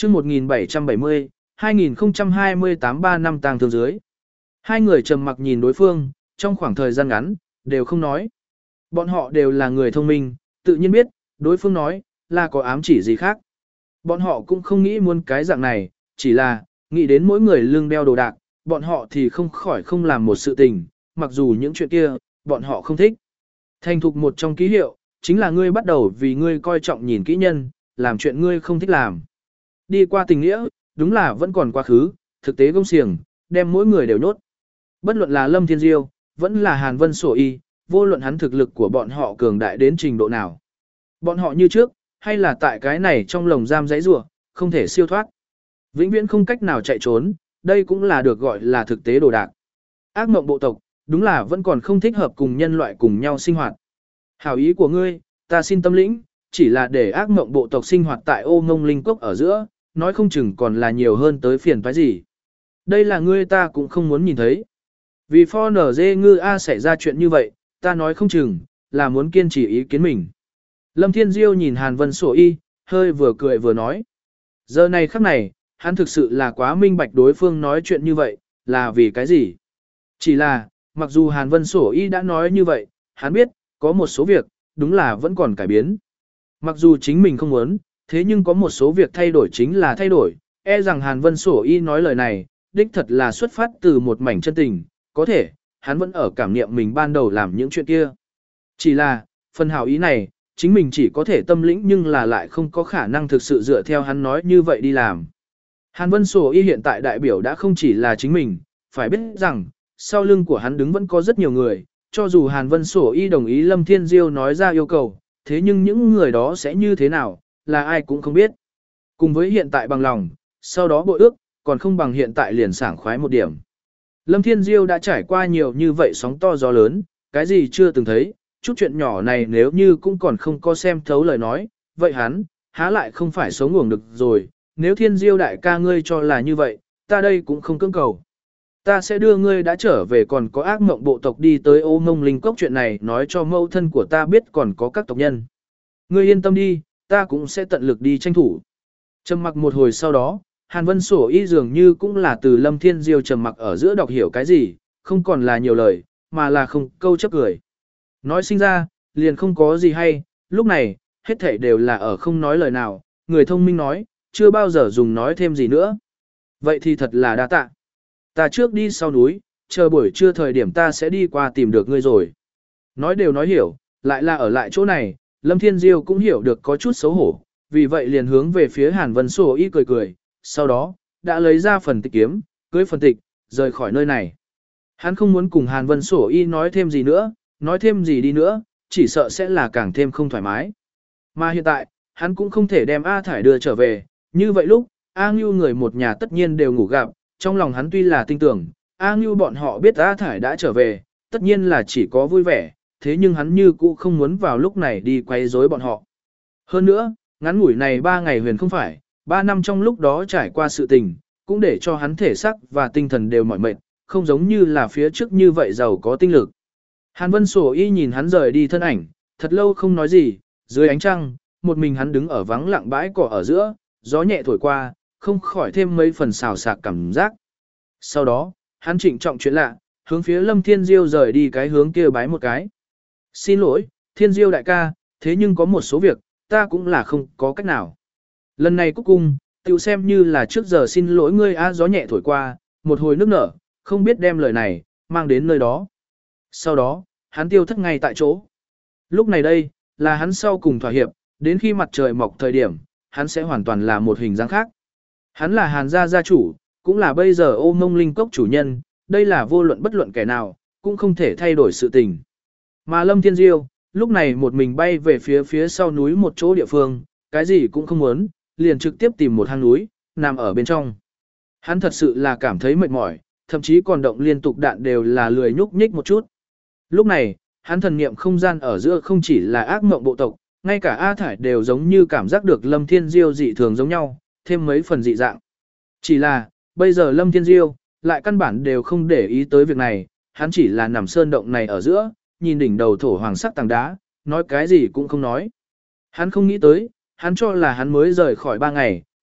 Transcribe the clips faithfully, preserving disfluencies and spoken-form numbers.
chương một nghìn bảy trăm bảy mươi, hai nghìn không trăm hai mươi tám ba năm tang thương dưới. Hai người trầm mặc nhìn đối phương, trong khoảng thời gian ngắn, đều không nói. Bọn họ đều là người thông minh, tự nhiên biết, đối phương nói, là có ám chỉ gì khác. Bọn họ cũng không nghĩ muốn cái dạng này, chỉ là, nghĩ đến mỗi người lưng đeo đồ đạc, bọn họ thì không khỏi không làm một sự tình, mặc dù những chuyện kia, bọn họ không thích. Thành thục một trong ký hiệu, chính là ngươi bắt đầu vì ngươi coi trọng nhìn kỹ nhân, làm chuyện ngươi không thích làm. Đi qua tình nghĩa, đúng là vẫn còn quá khứ, thực tế gông xiềng, đem mỗi người đều nhốt. Bất luận là Lâm Thiên Diêu, vẫn là Hàn Vân Sổ Y, vô luận hắn thực lực của bọn họ cường đại đến trình độ nào. Bọn họ như trước, hay là tại cái này trong lồng giam giấy rủa, không thể siêu thoát. Vĩnh viễn không cách nào chạy trốn, đây cũng là được gọi là thực tế đồ đạc. Ác mộng bộ tộc, đúng là vẫn còn không thích hợp cùng nhân loại cùng nhau sinh hoạt. Hảo ý của ngươi, ta xin tâm lĩnh, chỉ là để ác mộng bộ tộc sinh hoạt tại ô ngông linh cốc ở giữa, nói không chừng còn là nhiều hơn tới phiền toái gì. Đây là ngươi ta cũng không muốn nhìn thấy. Vì pho nở dê ngư A xảy ra chuyện như vậy, ta nói không chừng, là muốn kiên trì ý kiến mình. Lâm Thiên Diêu nhìn Hàn Vân Sổ Y, hơi vừa cười vừa nói. Giờ này khắc này, hắn thực sự là quá minh bạch đối phương nói chuyện như vậy, là vì cái gì. Chỉ là, mặc dù Hàn Vân Sổ Y đã nói như vậy, hắn biết, có một số việc, đúng là vẫn còn cải biến. Mặc dù chính mình không muốn, thế nhưng có một số việc thay đổi chính là thay đổi, e rằng Hàn Vân Sổ Y nói lời này, đích thật là xuất phát từ một mảnh chân tình, có thể, hắn vẫn ở cảm niệm mình ban đầu làm những chuyện kia. Chỉ là, phần hảo ý này, chính mình chỉ có thể tâm lĩnh nhưng là lại không có khả năng thực sự dựa theo hắn nói như vậy đi làm. Hàn Vân Sổ Y hiện tại đại biểu đã không chỉ là chính mình, phải biết rằng, sau lưng của hắn đứng vẫn có rất nhiều người, cho dù Hàn Vân Sổ Y đồng ý Lâm Thiên Diêu nói ra yêu cầu, thế nhưng những người đó sẽ như thế nào, là ai cũng không biết. Cùng với hiện tại bằng lòng, sau đó bội ước, còn không bằng hiện tại liền sảng khoái một điểm. Lâm Thiên Diêu đã trải qua nhiều như vậy sóng to gió lớn, cái gì chưa từng thấy, chút chuyện nhỏ này nếu như cũng còn không có xem thấu lời nói, vậy hắn, há lại không phải sống uổng được rồi, nếu Thiên Diêu đại ca ngươi cho là như vậy, ta đây cũng không cưỡng cầu. Ta sẽ đưa ngươi đã trở về còn có ác mộng bộ tộc đi tới ô mông linh cốc chuyện này nói cho mẫu thân của ta biết còn có các tộc nhân. Ngươi yên tâm đi, ta cũng sẽ tận lực đi tranh thủ. Trầm mặc một hồi sau đó, Hàn Vân Sổ Y dường như cũng là từ Lâm Thiên Diêu trầm mặc ở giữa đọc hiểu cái gì, không còn là nhiều lời, mà là không câu chấp cười. Nói sinh ra, liền không có gì hay, lúc này, hết thảy đều là ở không nói lời nào, người thông minh nói, chưa bao giờ dùng nói thêm gì nữa. Vậy thì thật là đa tạ. Ta trước đi sau núi, chờ buổi trưa thời điểm ta sẽ đi qua tìm được ngươi rồi. Nói đều nói hiểu, lại là ở lại chỗ này, Lâm Thiên Diêu cũng hiểu được có chút xấu hổ, vì vậy liền hướng về phía Hàn Vân Sổ Y cười cười, sau đó, đã lấy ra phần tịch kiếm, cưới phần tịch, rời khỏi nơi này. Hắn không muốn cùng Hàn Vân Sổ Y nói thêm gì nữa, nói thêm gì đi nữa, chỉ sợ sẽ là càng thêm không thoải mái. Mà hiện tại, hắn cũng không thể đem A Thải đưa trở về, như vậy lúc, A Ngưu người một nhà tất nhiên đều ngủ gặp, trong lòng hắn tuy là tin tưởng, A Ngưu bọn họ biết A Thải đã trở về, tất nhiên là chỉ có vui vẻ, thế nhưng hắn như cũ không muốn vào lúc này đi quay rối bọn họ. Hơn nữa, ngắn ngủi này ba ngày huyền không phải, ba năm trong lúc đó trải qua sự tình, cũng để cho hắn thể xác và tinh thần đều mỏi mệt, không giống như là phía trước như vậy giàu có tinh lực. Hàn Vân Sổ Y nhìn hắn rời đi thân ảnh, thật lâu không nói gì, dưới ánh trăng, một mình hắn đứng ở vắng lặng bãi cỏ ở giữa, gió nhẹ thổi qua, không khỏi thêm mấy phần xào xạc cảm giác. Sau đó, hắn trịnh trọng chuyện lạ, hướng phía Lâm Thiên Diêu rời đi cái hướng kia bái một cái. Xin lỗi, Thiên Diêu đại ca, thế nhưng có một số việc, ta cũng là không có cách nào. Lần này cuối cùng, tiểu xem như là trước giờ xin lỗi ngươi á gió nhẹ thổi qua, một hồi nước nở, không biết đem lời này, mang đến nơi đó. Sau đó, hắn tiêu thất ngay tại chỗ. Lúc này đây, là hắn sau cùng thỏa hiệp, đến khi mặt trời mọc thời điểm, hắn sẽ hoàn toàn là một hình dáng khác. Hắn là Hàn gia gia chủ, cũng là bây giờ ô mông linh cốc chủ nhân, đây là vô luận bất luận kẻ nào, cũng không thể thay đổi sự tình. Mà Lâm Thiên Diêu, lúc này một mình bay về phía phía sau núi một chỗ địa phương, cái gì cũng không muốn, liền trực tiếp tìm một hang núi, nằm ở bên trong. Hắn thật sự là cảm thấy mệt mỏi, thậm chí còn động liên tục đạn đều là lười nhúc nhích một chút. Lúc này, hắn thần niệm không gian ở giữa không chỉ là ác mộng bộ tộc, ngay cả A Thải đều giống như cảm giác được Lâm Thiên Diêu dị thường giống nhau, thêm mấy phần dị dạng. Chỉ là, bây giờ Lâm Thiên Diêu, lại căn bản đều không để ý tới việc này, hắn chỉ là nằm sơn động này ở giữa, nhìn đỉnh đầu thổ hoàng sắc tảng đá, nói cái gì cũng không nói. Hắn không nghĩ tới, hắn cho là hắn mới rời khỏi ba ngày,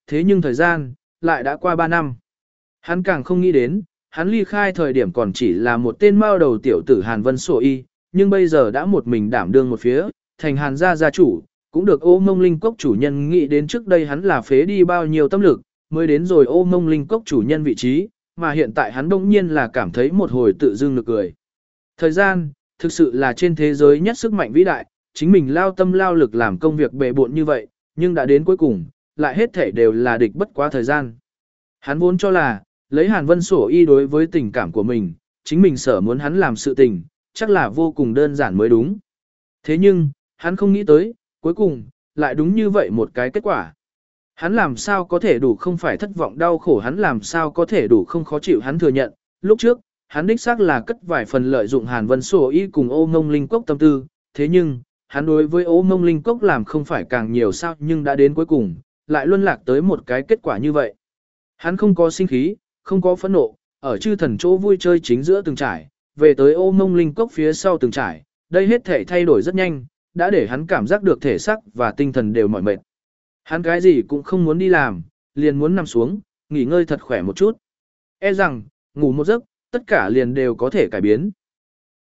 Thế nhưng thời gian, lại đã qua ba năm. Hắn càng không nghĩ đến, hắn ly khai thời điểm còn chỉ là một tên mao đầu tiểu tử Hàn Vân Sổ Y, nhưng bây giờ đã một mình đảm đương một phía, thành Hàn gia gia chủ, cũng được Ô Mông Linh Cốc chủ nhân nghĩ đến trước đây hắn là phế đi bao nhiêu tâm lực, mới đến rồi Ô Mông Linh Cốc chủ nhân vị trí, mà hiện tại hắn đông nhiên là cảm thấy một hồi tự dưng nực cười. Thời gian, thực sự là trên thế giới nhất sức mạnh vĩ đại, chính mình lao tâm lao lực làm công việc bề bộn như vậy, nhưng đã đến cuối cùng, lại hết thể đều là địch bất quá thời gian. Hắn vốn cho là, lấy Hàn Vân Sổ Y đối với tình cảm của mình, chính mình sở muốn hắn làm sự tình, chắc là vô cùng đơn giản mới đúng. Thế nhưng, hắn không nghĩ tới, cuối cùng, lại đúng như vậy một cái kết quả. Hắn làm sao có thể đủ không phải thất vọng đau khổ, hắn làm sao có thể đủ không khó chịu, hắn thừa nhận, lúc trước, hắn đích xác là cất vài phần lợi dụng Hàn Vân Sổ Y cùng Ô Mông Linh Cốc tâm tư, thế nhưng, hắn đối với Ô Mông Linh Cốc làm không phải càng nhiều sao, nhưng đã đến cuối cùng, lại luân lạc tới một cái kết quả như vậy. Hắn không có sinh khí, không có phẫn nộ, ở chư thần chỗ vui chơi chính giữa từng trải, về tới Ô Mông Linh Cốc phía sau từng trải, đây hết thể thay đổi rất nhanh, đã để hắn cảm giác được thể xác và tinh thần đều mỏi mệt. Hắn cái gì cũng không muốn đi làm, liền muốn nằm xuống, nghỉ ngơi thật khỏe một chút. E rằng, ngủ một giấc, tất cả liền đều có thể cải biến.